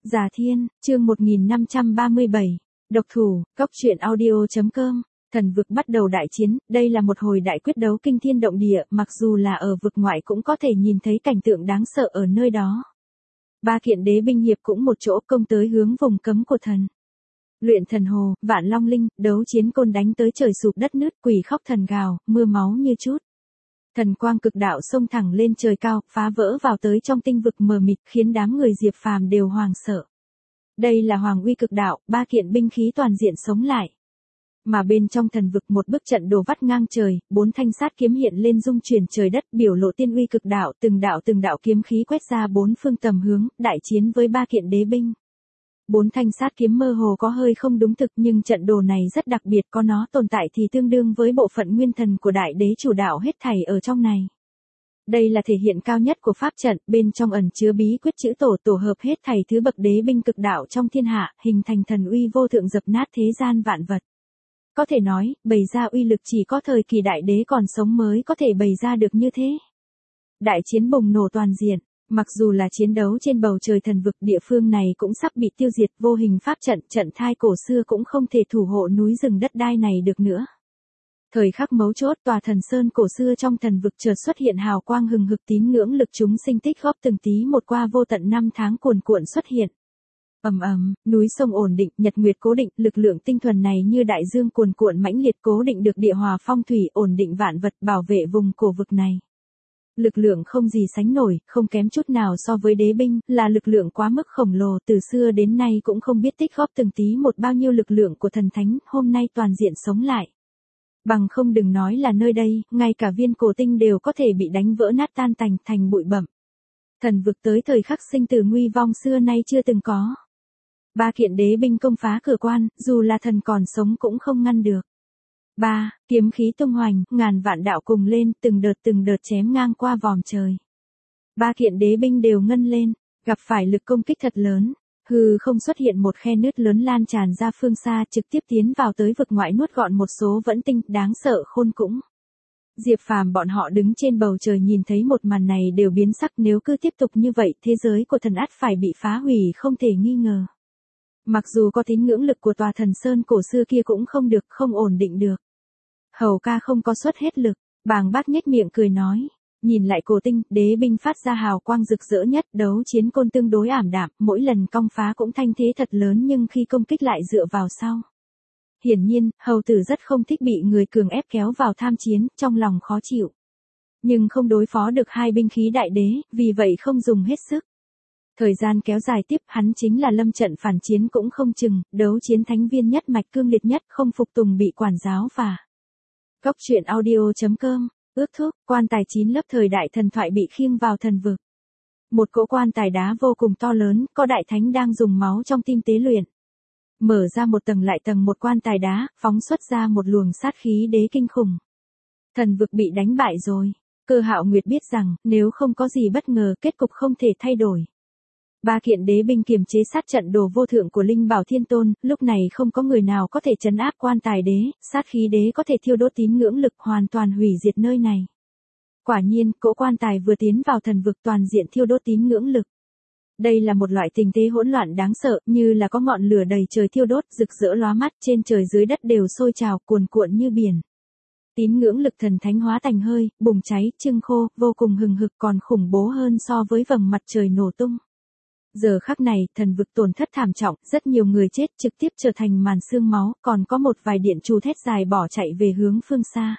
Già Thiên, chương 1537. Độc thủ, Cốc truyện audio.com. Thần vực bắt đầu đại chiến, đây là một hồi đại quyết đấu kinh thiên động địa, mặc dù là ở vực ngoại cũng có thể nhìn thấy cảnh tượng đáng sợ ở nơi đó. Ba kiện đế binh hiệp cũng một chỗ công tới hướng vùng cấm của thần. Luyện thần hồ, vạn long linh, đấu chiến côn đánh tới trời sụp đất nứt, quỷ khóc thần gào, mưa máu như chút. Thần quang cực đạo xông thẳng lên trời cao, phá vỡ vào tới trong tinh vực mờ mịt, khiến đám người Diệp Phàm đều hoàng sợ. Đây là hoàng uy cực đạo, ba kiện binh khí toàn diện sống lại. Mà bên trong thần vực một bức trận đồ vắt ngang trời, bốn thanh sát kiếm hiện lên dung chuyển trời đất, biểu lộ tiên uy cực đạo, từng đạo kiếm khí quét ra bốn phương tầm hướng, đại chiến với ba kiện đế binh. Bốn thanh sát kiếm mơ hồ có hơi không đúng thực, nhưng trận đồ này rất đặc biệt, có nó tồn tại thì tương đương với bộ phận nguyên thần của đại đế chủ đạo hết thảy ở trong này. Đây là thể hiện cao nhất của pháp trận, bên trong ẩn chứa bí quyết chữ tổ hợp hết thảy thứ bậc đế binh cực đạo trong thiên hạ, hình thành thần uy vô thượng dập nát thế gian vạn vật. Có thể nói, bày ra uy lực chỉ có thời kỳ đại đế còn sống mới có thể bày ra được như thế. Đại chiến bùng nổ toàn diện. Mặc dù là chiến đấu trên bầu trời thần vực, địa phương này cũng sắp bị tiêu diệt, vô hình pháp trận thai cổ xưa cũng không thể thủ hộ núi rừng đất đai này được nữa. Thời khắc mấu chốt, tòa thần sơn cổ xưa trong thần vực chợt xuất hiện hào quang hừng hực, tín ngưỡng lực chúng sinh tích góp từng tí một qua vô tận năm tháng cuồn cuộn xuất hiện. Ầm ầm, núi sông ổn định, nhật nguyệt cố định, lực lượng tinh thuần này như đại dương cuồn cuộn mãnh liệt cố định được địa hòa phong thủy, ổn định vạn vật, bảo vệ vùng cổ vực này. Lực lượng không gì sánh nổi, không kém chút nào so với đế binh, là lực lượng quá mức khổng lồ, từ xưa đến nay cũng không biết tích góp từng tí một bao nhiêu lực lượng của thần thánh, hôm nay toàn diện sống lại. Bằng không đừng nói là nơi đây, ngay cả viên cổ tinh đều có thể bị đánh vỡ nát tan tành thành bụi bặm. Thần vực tới thời khắc sinh tử nguy vong xưa nay chưa từng có. Ba kiện đế binh công phá cửa quan, dù là thần còn sống cũng không ngăn được. Kiếm khí tung hoành, ngàn vạn đạo cùng lên, từng đợt chém ngang qua vòm trời. Ba kiện đế binh đều ngân lên, gặp phải lực công kích thật lớn, hư không xuất hiện một khe nứt lớn lan tràn ra phương xa, trực tiếp tiến vào tới vực ngoại nuốt gọn một số vẫn tinh, đáng sợ khôn cũng. Diệp Phàm bọn họ đứng trên bầu trời nhìn thấy một màn này đều biến sắc, nếu cứ tiếp tục như vậy, thế giới của thần ắt phải bị phá hủy không thể nghi ngờ. Mặc dù có tín ngưỡng lực của tòa thần sơn cổ xưa kia cũng không ổn định được. Hầu ca không có xuất hết lực, Bàng Bác nhếch miệng cười nói, nhìn lại cổ tinh, đế binh phát ra hào quang rực rỡ nhất, đấu chiến côn tương đối ảm đạm, mỗi lần công phá cũng thanh thế thật lớn nhưng khi công kích lại dựa vào sau. Hiển nhiên, hầu tử rất không thích bị người cường ép kéo vào tham chiến, trong lòng khó chịu. Nhưng không đối phó được hai binh khí đại đế, vì vậy không dùng hết sức. Thời gian kéo dài tiếp, hắn chính là lâm trận phản chiến cũng không chừng, đấu chiến thánh viên nhất mạch cương liệt nhất, không phục tùng bị quản giáo và Cốc truyện audio.com. Ước thúc, quan tài 9 lớp thời đại thần thoại bị khiêng vào thần vực. Một cỗ quan tài đá vô cùng to lớn, có đại thánh đang dùng máu trong tim tế luyện. Mở ra một tầng lại tầng một quan tài đá, phóng xuất ra một luồng sát khí đế kinh khủng. Thần vực bị đánh bại rồi. Cơ Hạo Nguyệt biết rằng, nếu không có gì bất ngờ, kết cục không thể thay đổi. Ba kiện đế binh kiềm chế sát trận đồ vô thượng của Linh Bảo Thiên Tôn, lúc này không có người nào có thể trấn áp quan tài đế, sát khí đế có thể thiêu đốt tín ngưỡng lực hoàn toàn hủy diệt nơi này. Quả nhiên, cỗ quan tài vừa tiến vào thần vực toàn diện thiêu đốt tín ngưỡng lực. Đây là một loại tình thế hỗn loạn đáng sợ, như là có ngọn lửa đầy trời thiêu đốt, rực rỡ lóa mắt, trên trời dưới đất đều sôi trào, cuồn cuộn như biển. Tín ngưỡng lực thần thánh hóa thành hơi, bùng cháy, trưng khô, vô cùng hừng hực, còn khủng bố hơn so với vầng mặt trời nổ tung. Giờ khắc này, thần vực tổn thất thảm trọng, rất nhiều người chết trực tiếp trở thành màn xương máu, còn có một vài điện trụ thét dài bỏ chạy về hướng phương xa.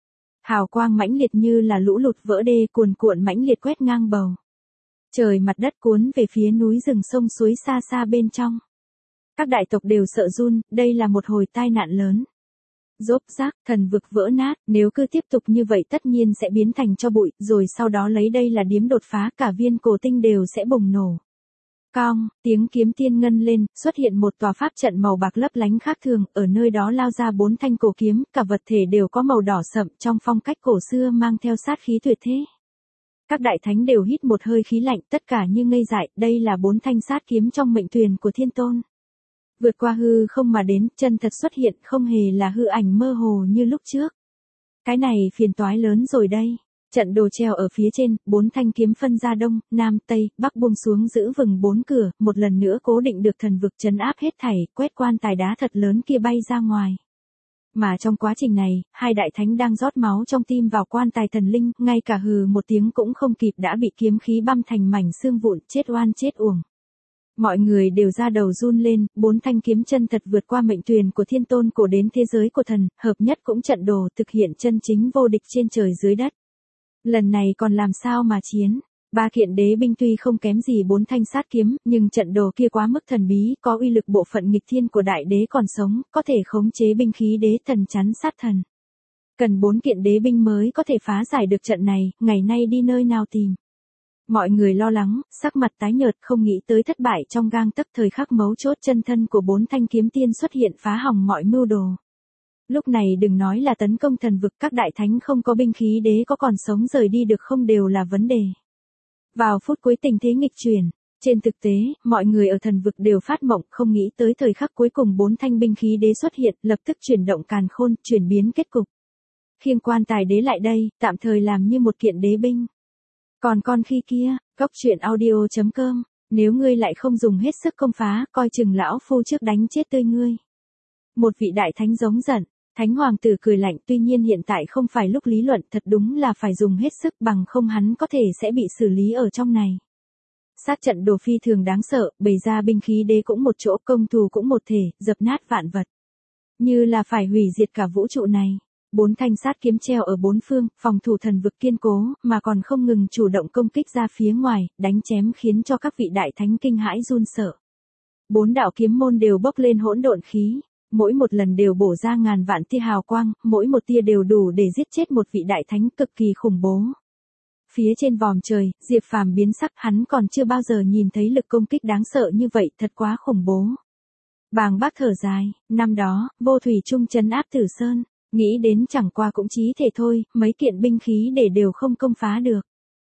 Hào quang mãnh liệt như là lũ lụt vỡ đê, cuồn cuộn mãnh liệt quét ngang bầu. Trời mặt đất cuốn về phía núi rừng sông suối xa xa bên trong. Các đại tộc đều sợ run, đây là một hồi tai nạn lớn. Rốp rác, thần vực vỡ nát, nếu cứ tiếp tục như vậy tất nhiên sẽ biến thành tro bụi, rồi sau đó lấy đây là điếm đột phá, cả viên cổ tinh đều sẽ bùng nổ. Cong, tiếng kiếm tiên ngân lên, xuất hiện một tòa pháp trận màu bạc lấp lánh khác thường, ở nơi đó lao ra 4 thanh cổ kiếm, cả vật thể đều có màu đỏ sậm trong phong cách cổ xưa mang theo sát khí tuyệt thế. Các đại thánh đều hít một hơi khí lạnh, tất cả như ngây dại, đây là 4 thanh sát kiếm trong mệnh thuyền của Thiên Tôn. Vượt qua hư không mà đến, chân thật xuất hiện, không hề là hư ảnh mơ hồ như lúc trước. Cái này phiền toái lớn rồi đây. Trận đồ treo ở phía trên, 4 thanh kiếm phân ra đông, nam, tây, bắc buông xuống giữ vừng 4 cửa, một lần nữa cố định được thần vực trấn áp hết thảy, quét quan tài đá thật lớn kia bay ra ngoài. Mà trong quá trình này, hai đại thánh đang rót máu trong tim vào quan tài thần linh, ngay cả hừ một tiếng cũng không kịp đã bị kiếm khí băm thành mảnh xương vụn, chết oan chết uổng. Mọi người đều ra đầu run lên, 4 thanh kiếm chân thật vượt qua mệnh tuyền của thiên tôn cổ đến thế giới của thần, hợp nhất cũng trận đồ thực hiện chân chính vô địch trên trời dưới đất. Lần này còn làm sao mà chiến? 3 kiện đế binh tuy không kém gì 4 thanh sát kiếm, nhưng trận đồ kia quá mức thần bí, có uy lực bộ phận nghịch thiên của đại đế còn sống, có thể khống chế binh khí đế thần chắn sát thần. Cần 4 kiện đế binh mới có thể phá giải được trận này, ngày nay đi nơi nào tìm? Mọi người lo lắng, sắc mặt tái nhợt không nghĩ tới thất bại trong gang tấc thời khắc mấu chốt chân thân của 4 thanh kiếm tiên xuất hiện phá hỏng mọi mưu đồ. Lúc này đừng nói là tấn công thần vực, các đại thánh không có binh khí đế có còn sống rời đi được không đều là vấn đề. Vào phút cuối tình thế nghịch chuyển, trên thực tế, mọi người ở thần vực đều phát mộng không nghĩ tới thời khắc cuối cùng 4 thanh binh khí đế xuất hiện, lập tức chuyển động càn khôn, chuyển biến kết cục. Khiêng quan tài đế lại đây, tạm thời làm như một kiện đế binh. Còn con khi kia, coctruyện.audio.com, nếu ngươi lại không dùng hết sức công phá, coi chừng lão phu trước đánh chết tươi ngươi. Một vị đại thánh giống giận, thánh hoàng tử cười lạnh, tuy nhiên hiện tại không phải lúc lý luận, thật đúng là phải dùng hết sức bằng không hắn có thể sẽ bị xử lý ở trong này. Sát trận đồ phi thường đáng sợ, bày ra binh khí đế cũng một chỗ, công thù cũng một thể, dập nát vạn vật. Như là phải hủy diệt cả vũ trụ này. 4 thanh sát kiếm treo ở 4 phương, phòng thủ thần vực kiên cố, mà còn không ngừng chủ động công kích ra phía ngoài, đánh chém khiến cho các vị đại thánh kinh hãi run sợ. 4 đạo kiếm môn đều bốc lên hỗn độn khí, mỗi một lần đều bổ ra ngàn vạn tia hào quang, mỗi một tia đều đủ để giết chết một vị đại thánh cực kỳ khủng bố. Phía trên vòm trời, Diệp Phàm biến sắc, hắn còn chưa bao giờ nhìn thấy lực công kích đáng sợ như vậy, thật quá khủng bố. Bàng Bác thở dài, năm đó, Vô Thủy Trung trấn áp Tử Sơn. Nghĩ đến chẳng qua cũng chí thể thôi, mấy kiện binh khí để đều không công phá được.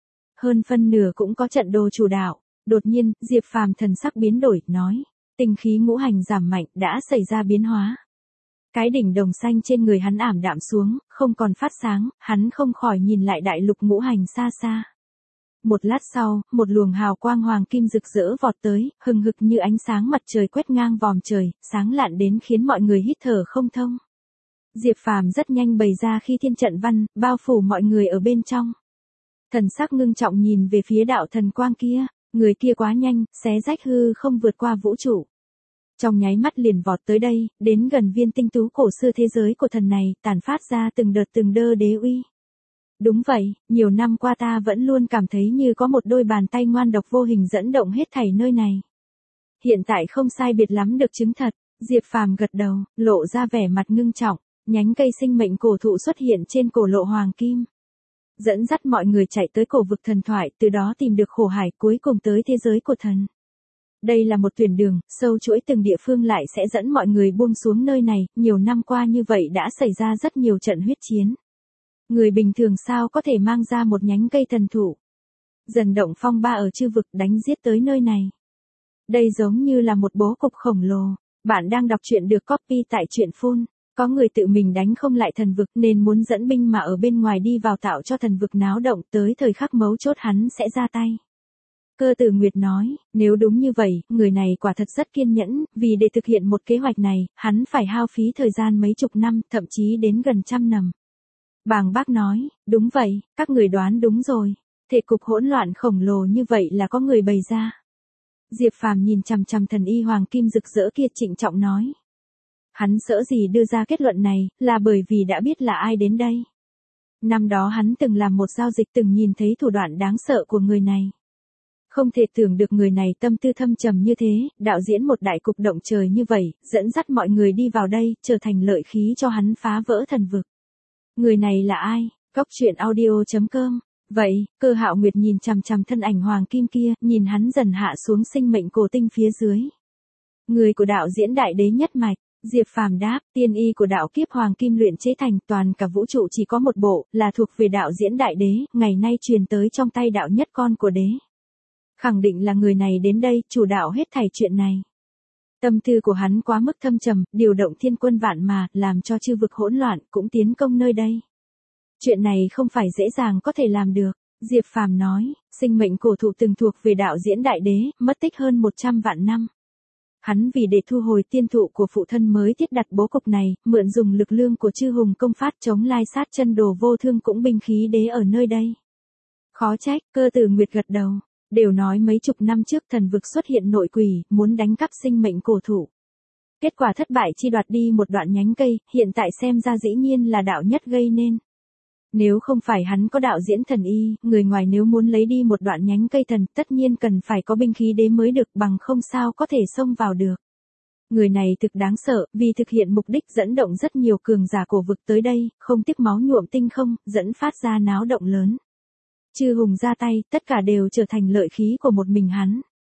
Hơn phân nửa cũng có trận đồ chủ đạo. Đột nhiên, Diệp Phàm thần sắc biến đổi, nói. Tinh khí ngũ hành giảm mạnh, đã xảy ra biến hóa. Cái đỉnh đồng xanh trên người hắn ảm đạm xuống, không còn phát sáng, hắn không khỏi nhìn lại đại lục ngũ hành xa xa. Một lát sau, một luồng hào quang hoàng kim rực rỡ vọt tới, hừng hực như ánh sáng mặt trời quét ngang vòm trời, sáng lạn đến khiến mọi người hít thở không thông. Diệp Phàm rất nhanh bày ra khi thiên trận văn, bao phủ mọi người ở bên trong. Thần sắc ngưng trọng nhìn về phía đạo thần quang kia, người kia quá nhanh, xé rách hư không vượt qua vũ trụ. Trong nháy mắt liền vọt tới đây, đến gần viên tinh tú cổ xưa thế giới của thần này, tản phát ra từng đợt từng đơ đế uy. Đúng vậy, nhiều năm qua ta vẫn luôn cảm thấy như có một đôi bàn tay ngoan độc vô hình dẫn động hết thảy nơi này. Hiện tại không sai biệt lắm được chứng thật, Diệp Phàm gật đầu, lộ ra vẻ mặt ngưng trọng. Nhánh cây sinh mệnh cổ thụ xuất hiện trên cổ lộ hoàng kim. Dẫn dắt mọi người chạy tới cổ vực thần thoại, từ đó tìm được khổ hải, cuối cùng tới thế giới của thần. Đây là một tuyển đường, sâu chuỗi từng địa phương lại sẽ dẫn mọi người buông xuống nơi này, nhiều năm qua như vậy đã xảy ra rất nhiều trận huyết chiến. Người bình thường sao có thể mang ra một nhánh cây thần thụ. Dần động phong ba ở chư vực đánh giết tới nơi này. Đây giống như là một bố cục khổng lồ. Bạn đang đọc truyện được copy tại truyện phun. Có người tự mình đánh không lại thần vực nên muốn dẫn binh mà ở bên ngoài đi vào tạo cho thần vực náo động, tới thời khắc mấu chốt hắn sẽ ra tay. Cơ Tử Nguyệt nói, nếu đúng như vậy, người này quả thật rất kiên nhẫn, vì để thực hiện một kế hoạch này, hắn phải hao phí thời gian mấy chục năm, thậm chí đến gần 100 năm. Bàng Bác nói, đúng vậy, các người đoán đúng rồi. Thể cục hỗn loạn khổng lồ như vậy là có người bày ra. Diệp Phàm nhìn chằm chằm thần y hoàng kim rực rỡ kia trịnh trọng nói. Hắn sợ gì đưa ra kết luận này, là bởi vì đã biết là ai đến đây. Năm đó hắn từng làm một giao dịch, từng nhìn thấy thủ đoạn đáng sợ của người này. Không thể tưởng được người này tâm tư thâm trầm như thế, đạo diễn một đại cục động trời như vậy, dẫn dắt mọi người đi vào đây, trở thành lợi khí cho hắn phá vỡ thần vực. Người này là ai? Coctruyện.audio.com. Vậy, Cơ Hạo Nguyệt nhìn chằm chằm thân ảnh hoàng kim kia, nhìn hắn dần hạ xuống sinh mệnh cổ tinh phía dưới. Người của đạo diễn đại đế nhất mạch. Diệp Phàm đáp, tiên y của đạo kiếp hoàng kim luyện chế thành, toàn cả vũ trụ chỉ có một bộ, là thuộc về đạo diễn đại đế, ngày nay truyền tới trong tay đạo nhất con của đế. Khẳng định là người này đến đây, chủ đạo hết thảy chuyện này. Tâm tư của hắn quá mức thâm trầm, điều động thiên quân vạn mà, làm cho chư vực hỗn loạn, cũng tiến công nơi đây. Chuyện này không phải dễ dàng có thể làm được. Diệp Phàm nói, sinh mệnh cổ thụ từng thuộc về đạo diễn đại đế, mất tích hơn 100 vạn năm. Hắn vì để thu hồi tiên thụ của phụ thân mới thiết đặt bố cục này, mượn dùng lực lượng của chư hùng công phát chống lai sát chân đồ vô thương cũng binh khí đế ở nơi đây. Khó trách, Cơ Tử Nguyệt gật đầu. Đều nói mấy chục năm trước thần vực xuất hiện nội quỷ, muốn đánh cắp sinh mệnh cổ thụ. Kết quả thất bại chi đoạt đi một đoạn nhánh cây, hiện tại xem ra dĩ nhiên là đạo nhất gây nên. Nếu không phải hắn có đạo diễn thần y, người ngoài nếu muốn lấy đi một đoạn nhánh cây thần, tất nhiên cần phải có binh khí đế mới được, bằng không sao có thể xông vào được. Người này thực đáng sợ, vì thực hiện mục đích dẫn động rất nhiều cường giả cổ vực tới đây, không tiếc máu nhuộm tinh không, dẫn phát ra náo động lớn. Chư hùng ra tay, tất cả đều trở thành lợi khí của một mình hắn.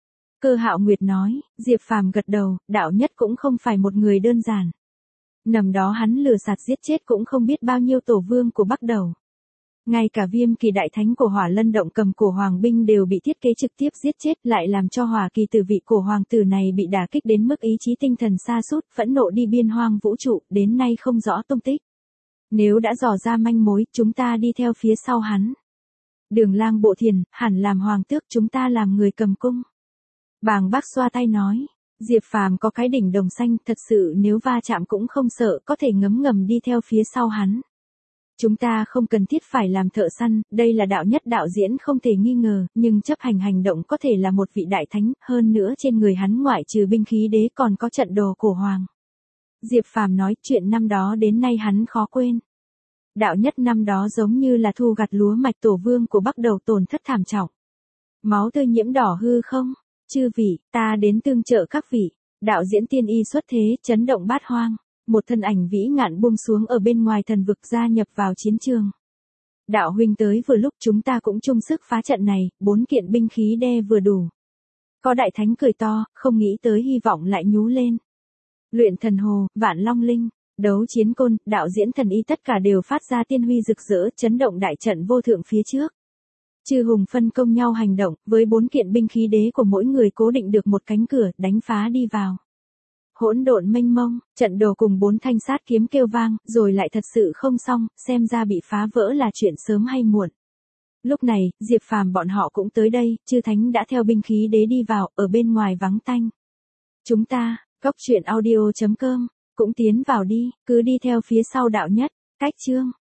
Cơ Hạo Nguyệt nói, Diệp Phàm gật đầu, đạo nhất cũng không phải một người đơn giản. Nằm đó hắn lừa sạt giết chết cũng không biết bao nhiêu tổ vương của Bắc Đầu. Ngay cả Viêm Kỳ đại thánh của Hỏa Lân động cầm cổ hoàng binh đều bị thiết kế trực tiếp giết chết, lại làm cho Hỏa Kỳ tử vị cổ hoàng tử này bị đả kích đến mức ý chí tinh thần sa sút, phẫn nộ đi biên hoang vũ trụ, đến nay không rõ tung tích. Nếu đã dò ra manh mối, chúng ta đi theo phía sau hắn. Đường Lang Bộ Thiền, hẳn làm hoàng tước, chúng ta làm người cầm cung. Bàng Bác xoa tay nói, Diệp Phàm có cái đỉnh đồng xanh, thật sự nếu va chạm cũng không sợ, có thể ngấm ngầm đi theo phía sau hắn. Chúng ta không cần thiết phải làm thợ săn, đây là đạo nhất đạo diễn không thể nghi ngờ, nhưng chấp hành hành động có thể là một vị đại thánh, hơn nữa trên người hắn ngoại trừ binh khí đế còn có trận đồ cổ hoàng. Diệp Phàm nói, chuyện năm đó đến nay hắn khó quên. Đạo nhất năm đó giống như là thu gặt lúa mạch tổ vương của Bắc Đầu tổn thất thảm trọng. Máu tươi nhiễm đỏ hư không? Chư vị, ta đến tương trợ các vị. Đạo diễn tiên y xuất thế, chấn động bát hoang. Một thân ảnh vĩ ngạn buông xuống ở bên ngoài thần vực gia nhập vào chiến trường. Đạo huynh tới vừa lúc, chúng ta cũng chung sức phá trận này, 4 kiện binh khí đe vừa đủ. Có đại thánh cười to, không nghĩ tới hy vọng lại nhú lên. Luyện thần hồ, vạn long linh, đấu chiến côn, đạo diễn thần y tất cả đều phát ra tiên huy rực rỡ, chấn động đại trận vô thượng phía trước. Chư hùng phân công nhau hành động, với 4 kiện binh khí đế của mỗi người cố định được một cánh cửa, đánh phá đi vào. Hỗn độn mênh mông, trận đồ cùng 4 thanh sát kiếm kêu vang, rồi lại thật sự không xong, xem ra bị phá vỡ là chuyện sớm hay muộn. Lúc này, Diệp Phàm bọn họ cũng tới đây, chư thánh đã theo binh khí đế đi vào, ở bên ngoài vắng tanh. Chúng ta, coctruyện audio.com, cũng tiến vào đi, cứ đi theo phía sau đạo nhất, cách chương.